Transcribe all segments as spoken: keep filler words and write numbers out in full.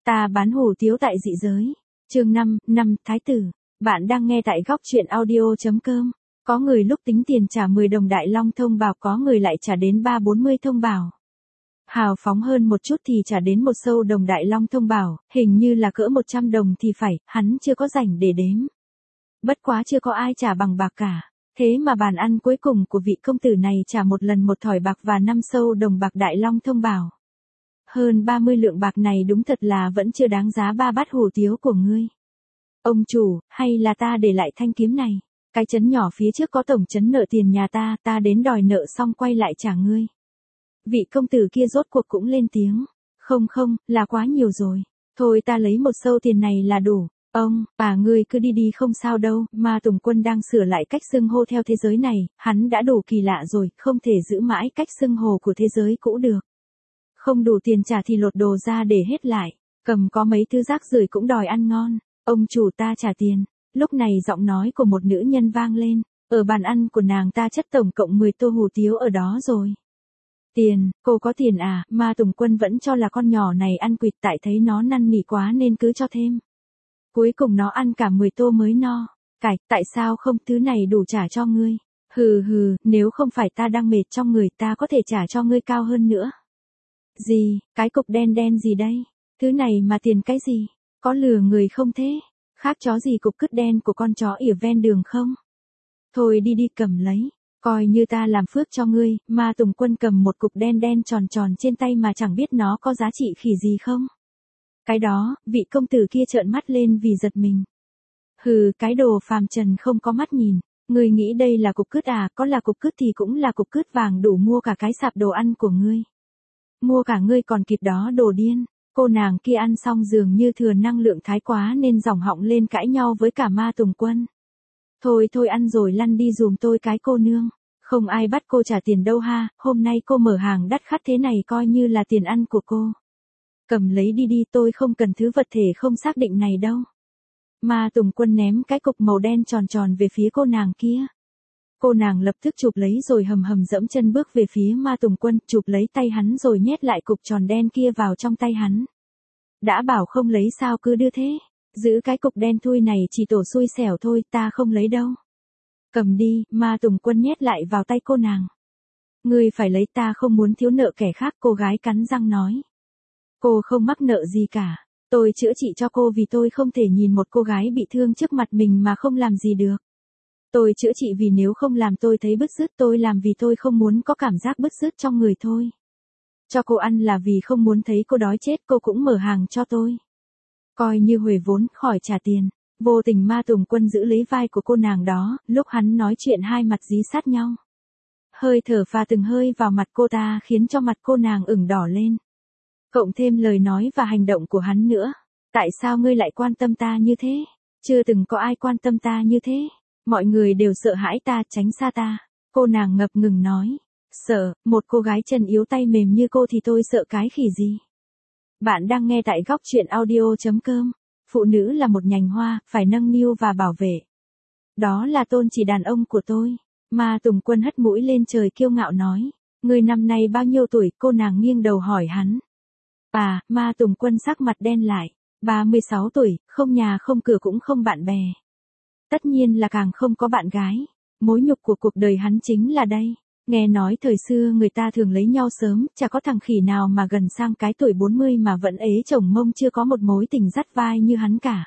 Ta bán hủ tiếu tại dị giới. Chương năm, năm Thái tử. Bạn đang nghe tại góc truyện audio chấm com. Có người lúc tính tiền trả mười đồng Đại Long thông bảo, có người lại trả đến ba bốn mươi thông bảo. Hào phóng hơn một chút thì trả đến một sâu đồng Đại Long thông bảo, hình như là cỡ một trăm đồng thì phải, hắn chưa có rảnh để đếm. Bất quá chưa có ai trả bằng bạc cả. Thế mà bàn ăn cuối cùng của vị công tử này trả một lần một thỏi bạc và năm sâu đồng bạc Đại Long thông bảo. Hơn ba mươi lượng bạc này đúng thật là vẫn chưa đáng giá ba bát hủ tiếu của ngươi. Ông chủ, hay là ta để lại thanh kiếm này? Cái trấn nhỏ phía trước có tổng trấn nợ tiền nhà ta, ta đến đòi nợ xong quay lại trả ngươi. Vị công tử kia rốt cuộc cũng lên tiếng. Không không, là quá nhiều rồi. Thôi ta lấy một sâu tiền này là đủ. Ông, bà ngươi cứ đi đi không sao đâu, mà Tùng Quân đang sửa lại cách xưng hô theo thế giới này, hắn đã đủ kỳ lạ rồi, không thể giữ mãi cách xưng hô của thế giới cũ được. Không đủ tiền trả thì lột đồ ra để hết lại, cầm có mấy thứ rác rưởi cũng đòi ăn ngon. Ông chủ ta trả tiền. Lúc này giọng nói của một nữ nhân vang lên, ở bàn ăn của nàng ta chất tổng cộng mười tô hủ tiếu ở đó rồi. Tiền, cô có tiền à? Mà Tùng Quân vẫn cho là con nhỏ này ăn quỵt, tại thấy nó năn nỉ quá nên cứ cho thêm. Cuối cùng nó ăn cả mười tô mới no. Cải, tại sao không, thứ này đủ trả cho ngươi. Hừ hừ, nếu không phải ta đang mệt trong người ta có thể trả cho ngươi cao hơn nữa. Gì, cái cục đen đen gì đây? Thứ này mà tiền cái gì? Có lừa người không thế? Khác chó gì cục cứt đen của con chó ỉa ven đường không? Thôi đi đi cầm lấy, coi như ta làm phước cho ngươi. Mà Tùng Quân cầm một cục đen đen tròn tròn trên tay mà chẳng biết nó có giá trị khỉ gì không. Cái đó, vị công tử kia trợn mắt lên vì giật mình. Hừ, cái đồ phàm trần không có mắt nhìn. Ngươi nghĩ đây là cục cứt à? Có là cục cứt thì cũng là cục cứt vàng đủ mua cả cái sạp đồ ăn của ngươi. Mua cả ngươi còn kịp đó, đồ điên. Cô nàng kia ăn xong dường như thừa năng lượng thái quá nên giọng họng lên cãi nhau với cả Ma Tùng Quân. Thôi thôi ăn rồi lăn đi dùm tôi cái cô nương. Không ai bắt cô trả tiền đâu ha, hôm nay cô mở hàng đắt khắt thế này coi như là tiền ăn của cô. Cầm lấy đi đi, tôi không cần thứ vật thể không xác định này đâu. Ma Tùng Quân ném cái cục màu đen tròn tròn về phía cô nàng kia. Cô nàng lập tức chụp lấy rồi hầm hầm dẫm chân bước về phía Ma Tùng Quân, chụp lấy tay hắn rồi nhét lại cục tròn đen kia vào trong tay hắn. Đã bảo không lấy sao cứ đưa thế. Giữ cái cục đen thui này chỉ tổ xui xẻo thôi, ta không lấy đâu. Cầm đi, Ma Tùng Quân nhét lại vào tay cô nàng. Ngươi phải lấy, ta không muốn thiếu nợ kẻ khác, cô gái cắn răng nói. Cô không mắc nợ gì cả. Tôi chữa trị cho cô vì tôi không thể nhìn một cô gái bị thương trước mặt mình mà không làm gì được. Tôi chữa trị vì nếu không làm tôi thấy bứt rứt, tôi làm vì tôi không muốn có cảm giác bứt rứt trong người thôi. Cho cô ăn là vì không muốn thấy cô đói chết, cô cũng mở hàng cho tôi. Coi như huề vốn, khỏi trả tiền. Vô tình Ma Tùng Quân giữ lấy vai của cô nàng đó, lúc hắn nói chuyện hai mặt dí sát nhau. Hơi thở pha từng hơi vào mặt cô ta khiến cho mặt cô nàng ửng đỏ lên. Cộng thêm lời nói và hành động của hắn nữa. Tại sao ngươi lại quan tâm ta như thế? Chưa từng có ai quan tâm ta như thế. Mọi người đều sợ hãi ta, tránh xa ta. Cô nàng ngập ngừng nói. Sợ, một cô gái chân yếu tay mềm như cô thì tôi sợ cái khỉ gì? Bạn đang nghe tại góc truyện audio chấm com. Phụ nữ là một nhành hoa, phải nâng niu và bảo vệ. Đó là tôn chỉ đàn ông của tôi. Ma Tùng Quân hất mũi lên trời kiêu ngạo nói. Người năm nay bao nhiêu tuổi? Cô nàng nghiêng đầu hỏi hắn. À, Ma Tùng Quân sắc mặt đen lại. ba mươi sáu tuổi, không nhà không cửa cũng không bạn bè. Tất nhiên là càng không có bạn gái. Mối nhục của cuộc đời hắn chính là đây. Nghe nói thời xưa người ta thường lấy nhau sớm, chả có thằng khỉ nào mà gần sang cái tuổi bốn mươi mà vẫn ế chồng mông chưa có một mối tình dắt vai như hắn cả.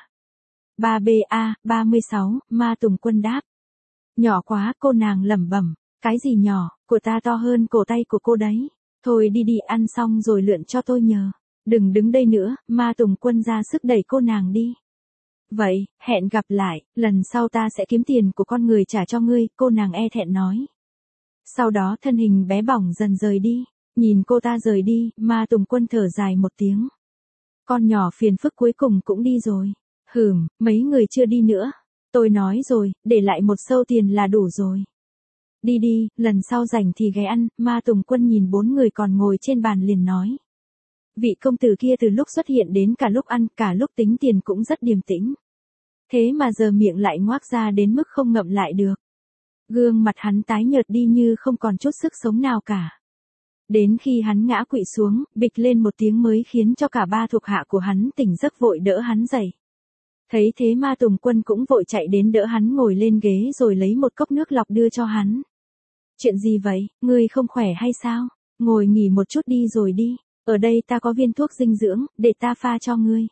ba B A, ba mươi sáu, Ma Tùng Quân đáp. Nhỏ quá, cô nàng lẩm bẩm. Cái gì nhỏ, của ta to hơn cổ tay của cô đấy. Thôi đi đi, ăn xong rồi lượn cho tôi nhờ. Đừng đứng đây nữa, Ma Tùng Quân ra sức đẩy cô nàng đi. Vậy, hẹn gặp lại, lần sau ta sẽ kiếm tiền của con người trả cho ngươi, cô nàng e thẹn nói. Sau đó thân hình bé bỏng dần rời đi, nhìn cô ta rời đi, Ma Tùng Quân thở dài một tiếng. Con nhỏ phiền phức cuối cùng cũng đi rồi. Hừm, mấy người chưa đi nữa. Tôi nói rồi, để lại một sâu tiền là đủ rồi. Đi đi, lần sau rảnh thì ghé ăn. Ma Tùng Quân nhìn bốn người còn ngồi trên bàn liền nói. Vị công tử kia từ lúc xuất hiện đến cả lúc ăn, cả lúc tính tiền cũng rất điềm tĩnh. Thế mà giờ miệng lại ngoác ra đến mức không ngậm lại được. Gương mặt hắn tái nhợt đi như không còn chút sức sống nào cả. Đến khi hắn ngã quỵ xuống, bịch lên một tiếng mới khiến cho cả ba thuộc hạ của hắn tỉnh giấc vội đỡ hắn dậy. Thấy thế Ma Tùng Quân cũng vội chạy đến đỡ hắn ngồi lên ghế rồi lấy một cốc nước lọc đưa cho hắn. Chuyện gì vậy, ngươi không khỏe hay sao? Ngồi nghỉ một chút đi rồi đi, ở đây ta có viên thuốc dinh dưỡng, để ta pha cho ngươi.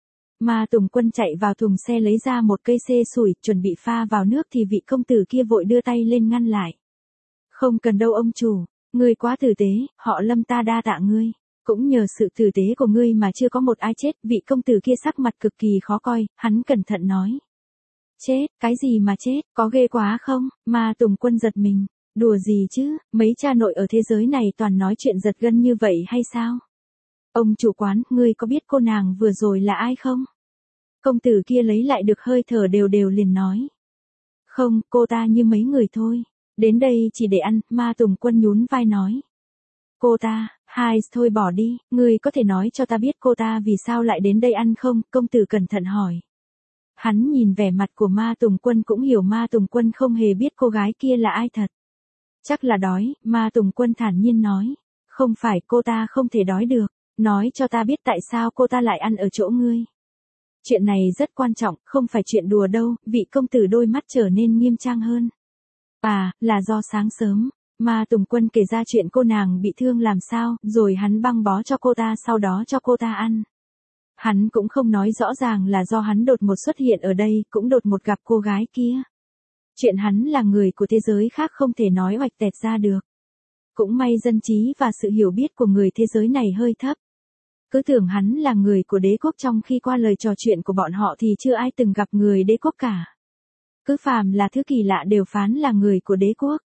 Ma Tùng Quân chạy vào thùng xe lấy ra một cây xê sủi, chuẩn bị pha vào nước thì vị công tử kia vội đưa tay lên ngăn lại. Không cần đâu ông chủ, ngươi quá tử tế, họ Lâm ta đa tạ ngươi. Cũng nhờ sự tử tế của ngươi mà chưa có một ai chết, vị công tử kia sắc mặt cực kỳ khó coi, hắn cẩn thận nói. Chết, cái gì mà chết, có ghê quá không? Ma Tùng Quân giật mình. Đùa gì chứ, mấy cha nội ở thế giới này toàn nói chuyện giật gân như vậy hay sao? Ông chủ quán, ngươi có biết cô nàng vừa rồi là ai không? Công tử kia lấy lại được hơi thở đều đều liền nói. Không, cô ta như mấy người thôi. Đến đây chỉ để ăn, Ma Tùng Quân nhún vai nói. Cô ta, hai, thôi bỏ đi, ngươi có thể nói cho ta biết cô ta vì sao lại đến đây ăn không? Công tử cẩn thận hỏi. Hắn nhìn vẻ mặt của Ma Tùng Quân cũng hiểu Ma Tùng Quân không hề biết cô gái kia là ai thật. Chắc là đói, Ma Tùng Quân thản nhiên nói. Không phải, cô ta không thể đói được. Nói cho ta biết tại sao cô ta lại ăn ở chỗ ngươi. Chuyện này rất quan trọng, không phải chuyện đùa đâu, vị công tử đôi mắt trở nên nghiêm trang hơn. À, là do sáng sớm, Ma Tùng Quân kể ra chuyện cô nàng bị thương làm sao, rồi hắn băng bó cho cô ta sau đó cho cô ta ăn. Hắn cũng không nói rõ ràng là do hắn đột ngột xuất hiện ở đây, cũng đột ngột gặp cô gái kia. Chuyện hắn là người của thế giới khác không thể nói oạch tẹt ra được. Cũng may dân trí và sự hiểu biết của người thế giới này hơi thấp. Cứ tưởng hắn là người của đế quốc trong khi qua lời trò chuyện của bọn họ thì chưa ai từng gặp người đế quốc cả. Cứ phàm là thứ kỳ lạ đều phán là người của đế quốc.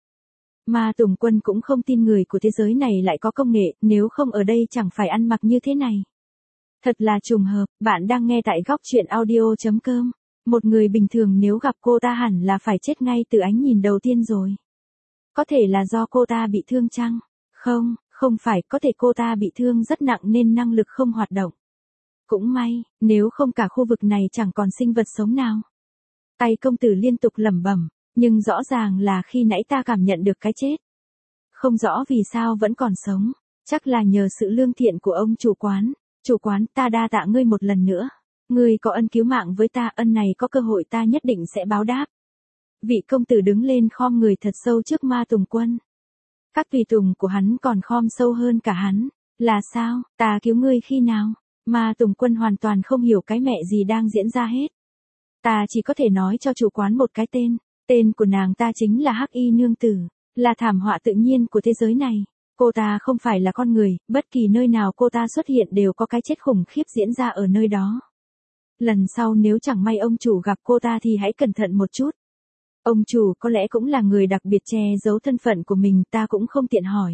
Ma Tùng Quân cũng không tin người của thế giới này lại có công nghệ, nếu không ở đây chẳng phải ăn mặc như thế này. Thật là trùng hợp, bạn đang nghe tại góc truyện audio chấm com. Một người bình thường nếu gặp cô ta hẳn là phải chết ngay từ ánh nhìn đầu tiên rồi. Có thể là do cô ta bị thương chăng? Không, không phải, có thể cô ta bị thương rất nặng nên năng lực không hoạt động. Cũng may, nếu không cả khu vực này chẳng còn sinh vật sống nào. Tay công tử liên tục lẩm bẩm, nhưng rõ ràng là khi nãy ta cảm nhận được cái chết. Không rõ vì sao vẫn còn sống, chắc là nhờ sự lương thiện của ông chủ quán. Chủ quán, ta đa tạ ngươi một lần nữa. Ngươi có ân cứu mạng với ta, ân này có cơ hội ta nhất định sẽ báo đáp. Vị công tử đứng lên khom người thật sâu trước Ma Tùng Quân. Các tùy tùng của hắn còn khom sâu hơn cả hắn. Là sao, ta cứu ngươi khi nào? Ma Tùng Quân hoàn toàn không hiểu cái mẹ gì đang diễn ra hết. Ta chỉ có thể nói cho chủ quán một cái tên. Tên của nàng ta chính là Hắc Y Nương Tử, là thảm họa tự nhiên của thế giới này. Cô ta không phải là con người, bất kỳ nơi nào cô ta xuất hiện đều có cái chết khủng khiếp diễn ra ở nơi đó. Lần sau nếu chẳng may ông chủ gặp cô ta thì hãy cẩn thận một chút. Ông chủ có lẽ cũng là người đặc biệt che giấu thân phận của mình, ta cũng không tiện hỏi.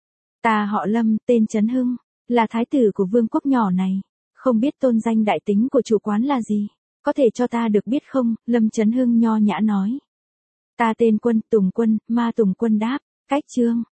Ta họ Lâm, tên Trấn Hưng, là thái tử của vương quốc nhỏ này. Không biết tôn danh đại tính của chủ quán là gì? Có thể cho ta được biết không? Lâm Trấn Hưng nho nhã nói. Ta tên Quân, Tùng Quân, Ma Tùng Quân đáp. Cách chương.